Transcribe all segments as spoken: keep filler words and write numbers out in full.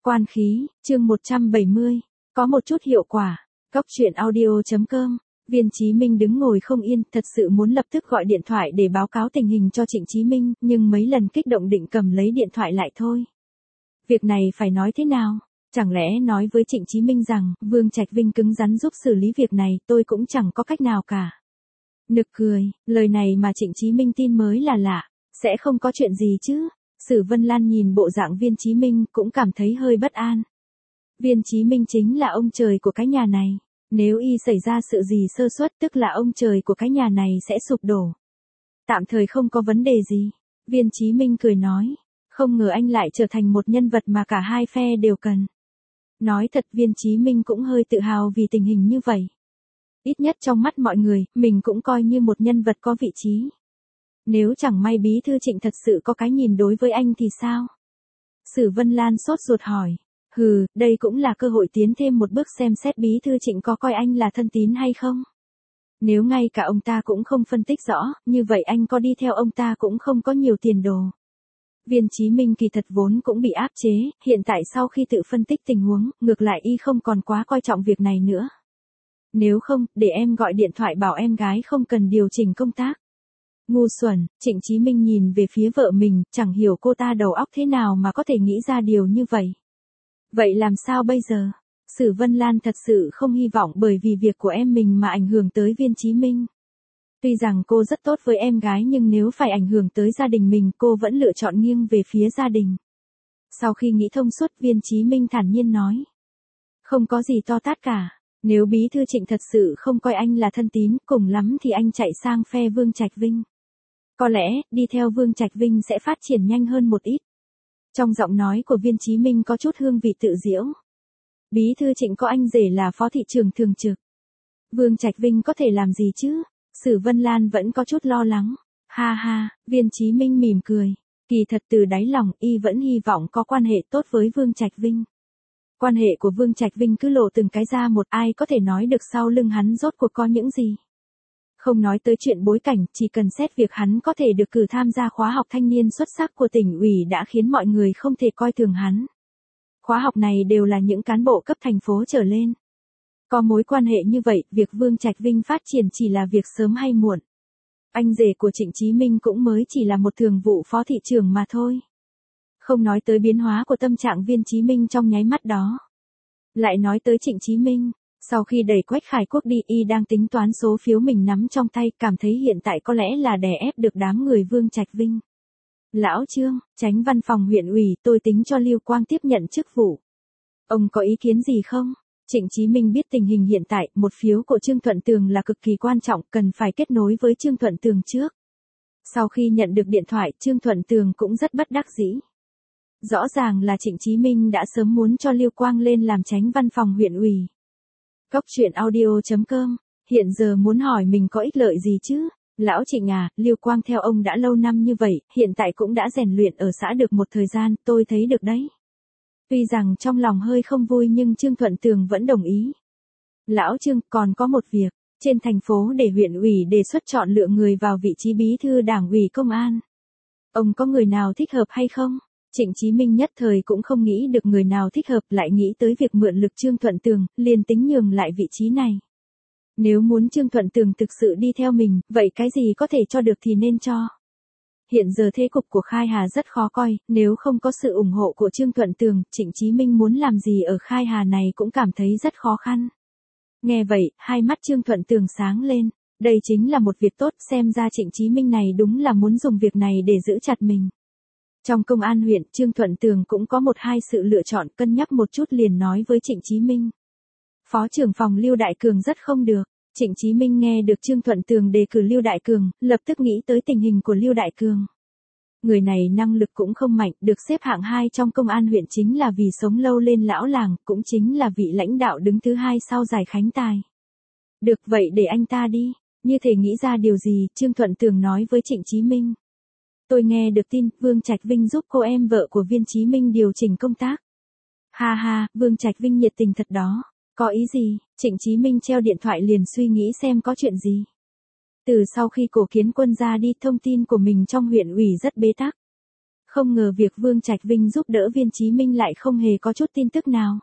Quan khí, chương một trăm bảy mươi, có một chút hiệu quả. Cốc truyện audio chấm com. Viên Chí Minh đứng ngồi không yên, thật sự muốn lập tức gọi điện thoại để báo cáo tình hình cho Trịnh Chí Minh, nhưng mấy lần kích động định cầm lấy điện thoại lại thôi. Việc này phải nói thế nào? Chẳng lẽ nói với Trịnh Chí Minh rằng, Vương Trạch Vinh cứng rắn giúp xử lý việc này, tôi cũng chẳng có cách nào cả. Nực cười, lời này mà Trịnh Chí Minh tin mới là lạ, sẽ không có chuyện gì chứ. Sử Vân Lan nhìn bộ dạng Viên Chí Minh cũng cảm thấy hơi bất an. Viên Chí Minh chính là ông trời của cái nhà này. Nếu y xảy ra sự gì sơ suất tức là ông trời của cái nhà này sẽ sụp đổ. Tạm thời không có vấn đề gì. Viên Chí Minh cười nói. Không ngờ anh lại trở thành một nhân vật mà cả hai phe đều cần. Nói thật Viên Chí Minh cũng hơi tự hào vì tình hình như vậy. Ít nhất trong mắt mọi người, mình cũng coi như một nhân vật có vị trí. Nếu chẳng may bí thư Trịnh thật sự có cái nhìn đối với anh thì sao? Sử Vân Lan sốt ruột hỏi. Hừ, đây cũng là cơ hội tiến thêm một bước xem xét bí thư Trịnh có coi anh là thân tín hay không. Nếu ngay cả ông ta cũng không phân tích rõ, như vậy anh có đi theo ông ta cũng không có nhiều tiền đồ. Viên Chí Minh kỳ thật vốn cũng bị áp chế, hiện tại sau khi tự phân tích tình huống, ngược lại y không còn quá coi trọng việc này nữa. Nếu không, để em gọi điện thoại bảo em gái không cần điều chỉnh công tác. Ngu xuẩn, Trịnh Chí Minh nhìn về phía vợ mình, chẳng hiểu cô ta đầu óc thế nào mà có thể nghĩ ra điều như vậy. Vậy làm sao bây giờ? Sử Vân Lan thật sự không hy vọng bởi vì việc của em mình mà ảnh hưởng tới Viên Chí Minh. Tuy rằng cô rất tốt với em gái nhưng nếu phải ảnh hưởng tới gia đình mình cô vẫn lựa chọn nghiêng về phía gia đình. Sau khi nghĩ thông suốt Viên Chí Minh thản nhiên nói. Không có gì to tát cả. Nếu bí thư Trịnh thật sự không coi anh là thân tín, cùng lắm thì anh chạy sang phe Vương Trạch Vinh. Có lẽ, đi theo Vương Trạch Vinh sẽ phát triển nhanh hơn một ít. Trong giọng nói của Viên Chí Minh có chút hương vị tự giễu. Bí thư Trịnh có anh rể là phó thị trưởng thường trực. Vương Trạch Vinh có thể làm gì chứ? Sử Vân Lan vẫn có chút lo lắng. Ha ha, Viên Chí Minh mỉm cười. Kỳ thật từ đáy lòng y vẫn hy vọng có quan hệ tốt với Vương Trạch Vinh. Quan hệ của Vương Trạch Vinh cứ lộ từng cái ra một, ai có thể nói được sau lưng hắn rốt cuộc có những gì. Không nói tới chuyện bối cảnh, chỉ cần xét việc hắn có thể được cử tham gia khóa học thanh niên xuất sắc của tỉnh ủy đã khiến mọi người không thể coi thường hắn. Khóa học này đều là những cán bộ cấp thành phố trở lên. Có mối quan hệ như vậy, việc Vương Trạch Vinh phát triển chỉ là việc sớm hay muộn. Anh rể của Trịnh Chí Minh cũng mới chỉ là một thường vụ phó thị trưởng mà thôi. Không nói tới biến hóa của tâm trạng Viên Chí Minh trong nháy mắt đó. Lại nói tới Trịnh Chí Minh. Sau khi đẩy Quách Khải Quốc đi y đang tính toán số phiếu mình nắm trong tay, cảm thấy hiện tại có lẽ là đè ép được đám người Vương Trạch Vinh. Lão Trương, Chánh văn phòng huyện ủy, tôi tính cho Lưu Quang tiếp nhận chức vụ. Ông có ý kiến gì không? Trịnh Chí Minh biết tình hình hiện tại, một phiếu của Trương Thuận Tường là cực kỳ quan trọng, cần phải kết nối với Trương Thuận Tường trước. Sau khi nhận được điện thoại, Trương Thuận Tường cũng rất bất đắc dĩ. Rõ ràng là Trịnh Chí Minh đã sớm muốn cho Lưu Quang lên làm Chánh văn phòng huyện ủy. Cốc truyện audio chấm com, hiện giờ muốn hỏi mình có ích lợi gì chứ? Lão Trịnh à, Lưu Quang theo ông đã lâu năm như vậy, hiện tại cũng đã rèn luyện ở xã được một thời gian, tôi thấy được đấy. Tuy rằng trong lòng hơi không vui nhưng Trương Thuận Tường vẫn đồng ý. Lão Trương, còn có một việc, trên thành phố để huyện ủy đề xuất chọn lựa người vào vị trí bí thư đảng ủy công an. Ông có người nào thích hợp hay không? Trịnh Chí Minh nhất thời cũng không nghĩ được người nào thích hợp, lại nghĩ tới việc mượn lực Trương Thuận Tường, liền tính nhường lại vị trí này. Nếu muốn Trương Thuận Tường thực sự đi theo mình, vậy cái gì có thể cho được thì nên cho. Hiện giờ thế cục của Khai Hà rất khó coi, nếu không có sự ủng hộ của Trương Thuận Tường, Trịnh Chí Minh muốn làm gì ở Khai Hà này cũng cảm thấy rất khó khăn. Nghe vậy, hai mắt Trương Thuận Tường sáng lên, đây chính là một việc tốt, xem ra Trịnh Chí Minh này đúng là muốn dùng việc này để giữ chặt mình. Trong công an huyện, Trương Thuận Tường cũng có một hai sự lựa chọn, cân nhắc một chút liền nói với Trịnh Chí Minh. Phó trưởng phòng Lưu Đại Cường rất không được. Trịnh Chí Minh nghe được Trương Thuận Tường đề cử Lưu Đại Cường, lập tức nghĩ tới tình hình của Lưu Đại Cường. Người này năng lực cũng không mạnh, được xếp hạng hai trong công an huyện chính là vì sống lâu lên lão làng, cũng chính là vị lãnh đạo đứng thứ hai sau Giải Khánh Tài. Được vậy để anh ta đi. Như thể nghĩ ra điều gì, Trương Thuận Tường nói với Trịnh Chí Minh. Tôi nghe được tin, Vương Trạch Vinh giúp cô em vợ của Viên Chí Minh điều chỉnh công tác. Ha ha, Vương Trạch Vinh nhiệt tình thật đó. Có ý gì? Trịnh Chí Minh treo điện thoại liền suy nghĩ xem có chuyện gì. Từ sau khi Cổ Kiến Quân ra đi, thông tin của mình trong huyện ủy rất bế tắc. Không ngờ việc Vương Trạch Vinh giúp đỡ Viên Chí Minh lại không hề có chút tin tức nào.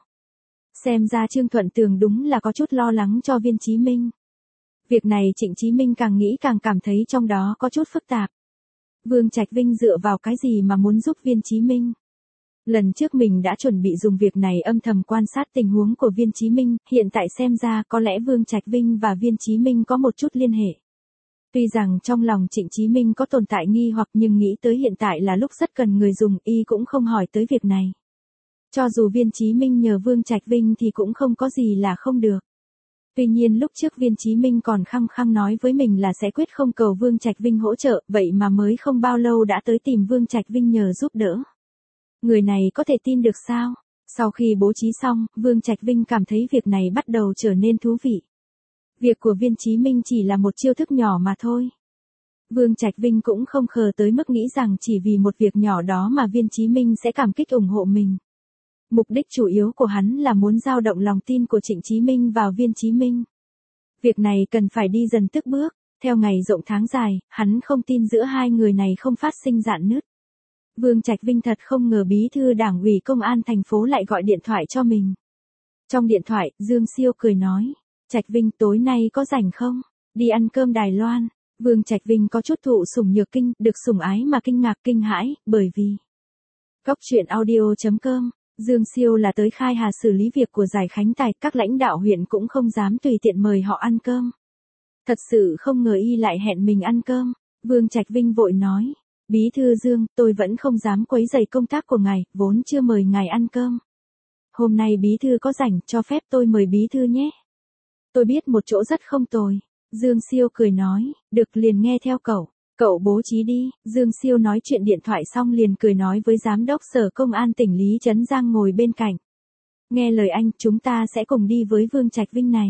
Xem ra Trương Thuận Tường đúng là có chút lo lắng cho Viên Chí Minh. Việc này Trịnh Chí Minh càng nghĩ càng cảm thấy trong đó có chút phức tạp. Vương Trạch Vinh dựa vào cái gì mà muốn giúp Viên Chí Minh? Lần trước mình đã chuẩn bị dùng việc này âm thầm quan sát tình huống của Viên Chí Minh, hiện tại xem ra có lẽ Vương Trạch Vinh và Viên Chí Minh có một chút liên hệ. Tuy rằng trong lòng Trịnh Chí Minh có tồn tại nghi hoặc nhưng nghĩ tới hiện tại là lúc rất cần người dùng, y cũng không hỏi tới việc này. Cho dù Viên Chí Minh nhờ Vương Trạch Vinh thì cũng không có gì là không được. Tuy nhiên lúc trước Viên Chí Minh còn khăng khăng nói với mình là sẽ quyết không cầu Vương Trạch Vinh hỗ trợ, vậy mà mới không bao lâu đã tới tìm Vương Trạch Vinh nhờ giúp đỡ. Người này có thể tin được sao? Sau khi bố trí xong, Vương Trạch Vinh cảm thấy việc này bắt đầu trở nên thú vị. Việc của Viên Chí Minh chỉ là một chiêu thức nhỏ mà thôi. Vương Trạch Vinh cũng không khờ tới mức nghĩ rằng chỉ vì một việc nhỏ đó mà Viên Chí Minh sẽ cảm kích ủng hộ mình. Mục đích chủ yếu của hắn là muốn dao động lòng tin của Trịnh Chí Minh vào Viên Chí Minh. Việc này cần phải đi dần tức bước, theo ngày rộng tháng dài, hắn không tin giữa hai người này không phát sinh rạn nứt. Vương Trạch Vinh thật không ngờ bí thư đảng ủy công an thành phố lại gọi điện thoại cho mình. Trong điện thoại, Dương Siêu cười nói, Trạch Vinh tối nay có rảnh không? Đi ăn cơm Đài Loan. Vương Trạch Vinh có chút thụ sủng nhược kinh, được sủng ái mà kinh ngạc kinh hãi, bởi vì Cóc truyện audio chấm com, Dương Siêu là tới Khai Hà xử lý việc của Giải Khánh Tài, các lãnh đạo huyện cũng không dám tùy tiện mời họ ăn cơm. Thật sự không ngờ y lại hẹn mình ăn cơm. Vương Trạch Vinh vội nói, Bí thư Dương, tôi vẫn không dám quấy rầy công tác của ngài, vốn chưa mời ngài ăn cơm. Hôm nay bí thư có rảnh, cho phép tôi mời bí thư nhé. Tôi biết một chỗ rất không tồi. Dương Siêu cười nói, được liền nghe theo cậu. Cậu bố trí đi. Dương Siêu nói chuyện điện thoại xong liền cười nói với giám đốc sở công an tỉnh Lý Trấn Giang ngồi bên cạnh. Nghe lời anh, chúng ta sẽ cùng đi với Vương Trạch Vinh này.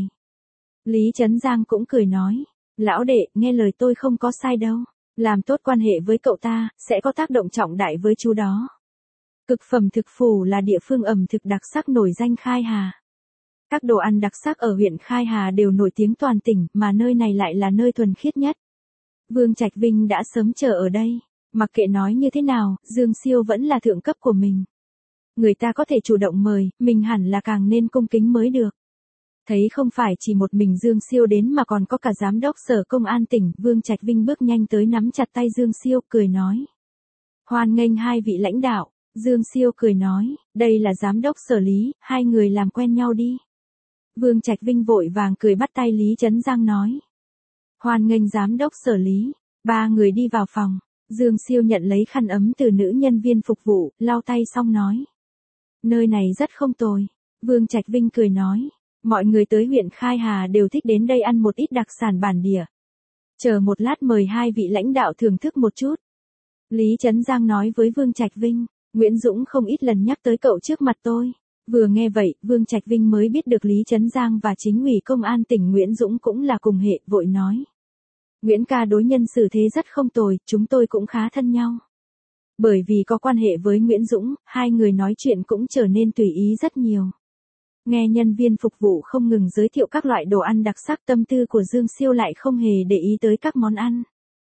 Lý Trấn Giang cũng cười nói, lão đệ, nghe lời tôi không có sai đâu. Làm tốt quan hệ với cậu ta, sẽ có tác động trọng đại với chú đó. Cực phẩm thực phủ là địa phương ẩm thực đặc sắc nổi danh Khai Hà. Các đồ ăn đặc sắc ở huyện Khai Hà đều nổi tiếng toàn tỉnh, mà nơi này lại là nơi thuần khiết nhất. Vương Trạch Vinh đã sớm chờ ở đây. Mặc kệ nói như thế nào, Dương Siêu vẫn là thượng cấp của mình. Người ta có thể chủ động mời, mình hẳn là càng nên cung kính mới được. Thấy không phải chỉ một mình Dương Siêu đến mà còn có cả giám đốc sở công an tỉnh, Vương Trạch Vinh bước nhanh tới nắm chặt tay Dương Siêu, cười nói. Hoan nghênh hai vị lãnh đạo. Dương Siêu cười nói, đây là giám đốc sở Lý, hai người làm quen nhau đi. Vương Trạch Vinh vội vàng cười bắt tay Lý Trấn Giang nói. Hoan nghênh giám đốc sở Lý. Ba người đi vào phòng. Dương Siêu nhận lấy khăn ấm từ nữ nhân viên phục vụ, lau tay xong nói. Nơi này rất không tồi. Vương Trạch Vinh cười nói. Mọi người tới huyện Khai Hà đều thích đến đây ăn một ít đặc sản bản địa. Chờ một lát mời hai vị lãnh đạo thưởng thức một chút. Lý Trấn Giang nói với Vương Trạch Vinh. Nguyễn Dũng không ít lần nhắc tới cậu trước mặt tôi. Vừa nghe vậy, Vương Trạch Vinh mới biết được Lý Trấn Giang và chính ủy công an tỉnh Nguyễn Dũng cũng là cùng hệ, vội nói. Nguyễn ca đối nhân xử thế rất không tồi, chúng tôi cũng khá thân nhau. Bởi vì có quan hệ với Nguyễn Dũng, hai người nói chuyện cũng trở nên tùy ý rất nhiều. Nghe nhân viên phục vụ không ngừng giới thiệu các loại đồ ăn đặc sắc, tâm tư của Dương Siêu lại không hề để ý tới các món ăn.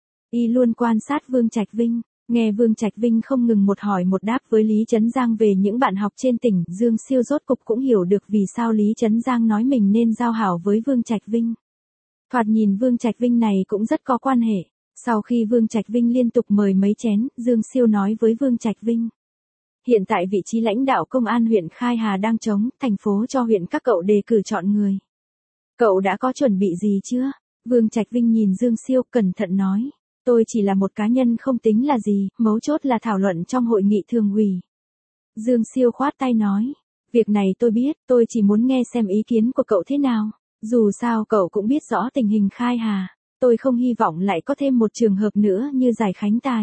Y luôn quan sát Vương Trạch Vinh. Nghe Vương Trạch Vinh không ngừng một hỏi một đáp với Lý Trấn Giang về những bạn học trên tỉnh, Dương Siêu rốt cục cũng hiểu được vì sao Lý Trấn Giang nói mình nên giao hảo với Vương Trạch Vinh. Thoạt nhìn Vương Trạch Vinh này cũng rất có quan hệ. Sau khi Vương Trạch Vinh liên tục mời mấy chén, Dương Siêu nói với Vương Trạch Vinh. Hiện tại vị trí lãnh đạo công an huyện Khai Hà đang trống, thành phố cho huyện các cậu đề cử chọn người. Cậu đã có chuẩn bị gì chưa? Vương Trạch Vinh nhìn Dương Siêu cẩn thận nói. Tôi chỉ là một cá nhân không tính là gì, mấu chốt là thảo luận trong hội nghị thường ủy. Dương Siêu khoát tay nói. Việc này tôi biết, tôi chỉ muốn nghe xem ý kiến của cậu thế nào. Dù sao cậu cũng biết rõ tình hình Khai Hà. Tôi không hy vọng lại có thêm một trường hợp nữa như Giải Khánh Tài.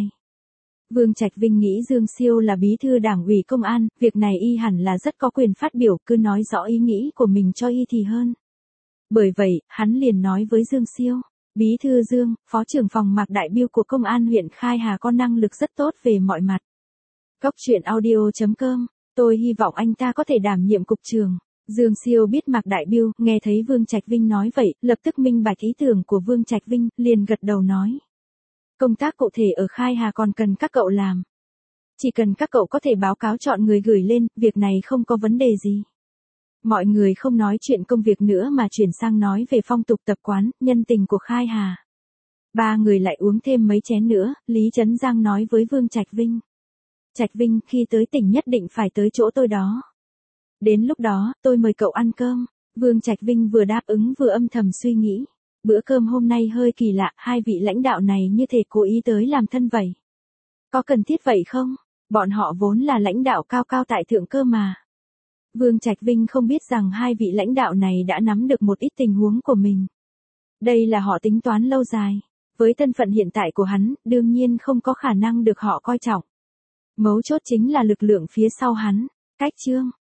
Vương Trạch Vinh nghĩ Dương Siêu là bí thư đảng ủy công an, việc này y hẳn là rất có quyền phát biểu, cứ nói rõ ý nghĩ của mình cho y thì hơn. Bởi vậy, hắn liền nói với Dương Siêu. Bí thư Dương, phó trưởng phòng Mạc Đại Biêu của công an huyện Khai Hà có năng lực rất tốt về mọi mặt. Cóc truyện audio chấm com, tôi hy vọng anh ta có thể đảm nhiệm cục trưởng. Dương Siêu biết Mạc Đại Biêu, nghe thấy Vương Trạch Vinh nói vậy, lập tức minh bạch ý tưởng của Vương Trạch Vinh, liền gật đầu nói. Công tác cụ thể ở Khai Hà còn cần các cậu làm. Chỉ cần các cậu có thể báo cáo chọn người gửi lên, việc này không có vấn đề gì. Mọi người không nói chuyện công việc nữa mà chuyển sang nói về phong tục tập quán, nhân tình của Khai Hà. Ba người lại uống thêm mấy chén nữa, Lý Trấn Giang nói với Vương Trạch Vinh. Trạch Vinh, khi tới tỉnh nhất định phải tới chỗ tôi đó. Đến lúc đó, tôi mời cậu ăn cơm. Vương Trạch Vinh vừa đáp ứng vừa âm thầm suy nghĩ. Bữa cơm hôm nay hơi kỳ lạ, hai vị lãnh đạo này như thể cố ý tới làm thân vậy. Có cần thiết vậy không? Bọn họ vốn là lãnh đạo cao cao tại thượng cơ mà. Vương Trạch Vinh không biết rằng hai vị lãnh đạo này đã nắm được một ít tình huống của mình. Đây là họ tính toán lâu dài. Với thân phận hiện tại của hắn, đương nhiên không có khả năng được họ coi trọng. Mấu chốt chính là lực lượng phía sau hắn. Cách chương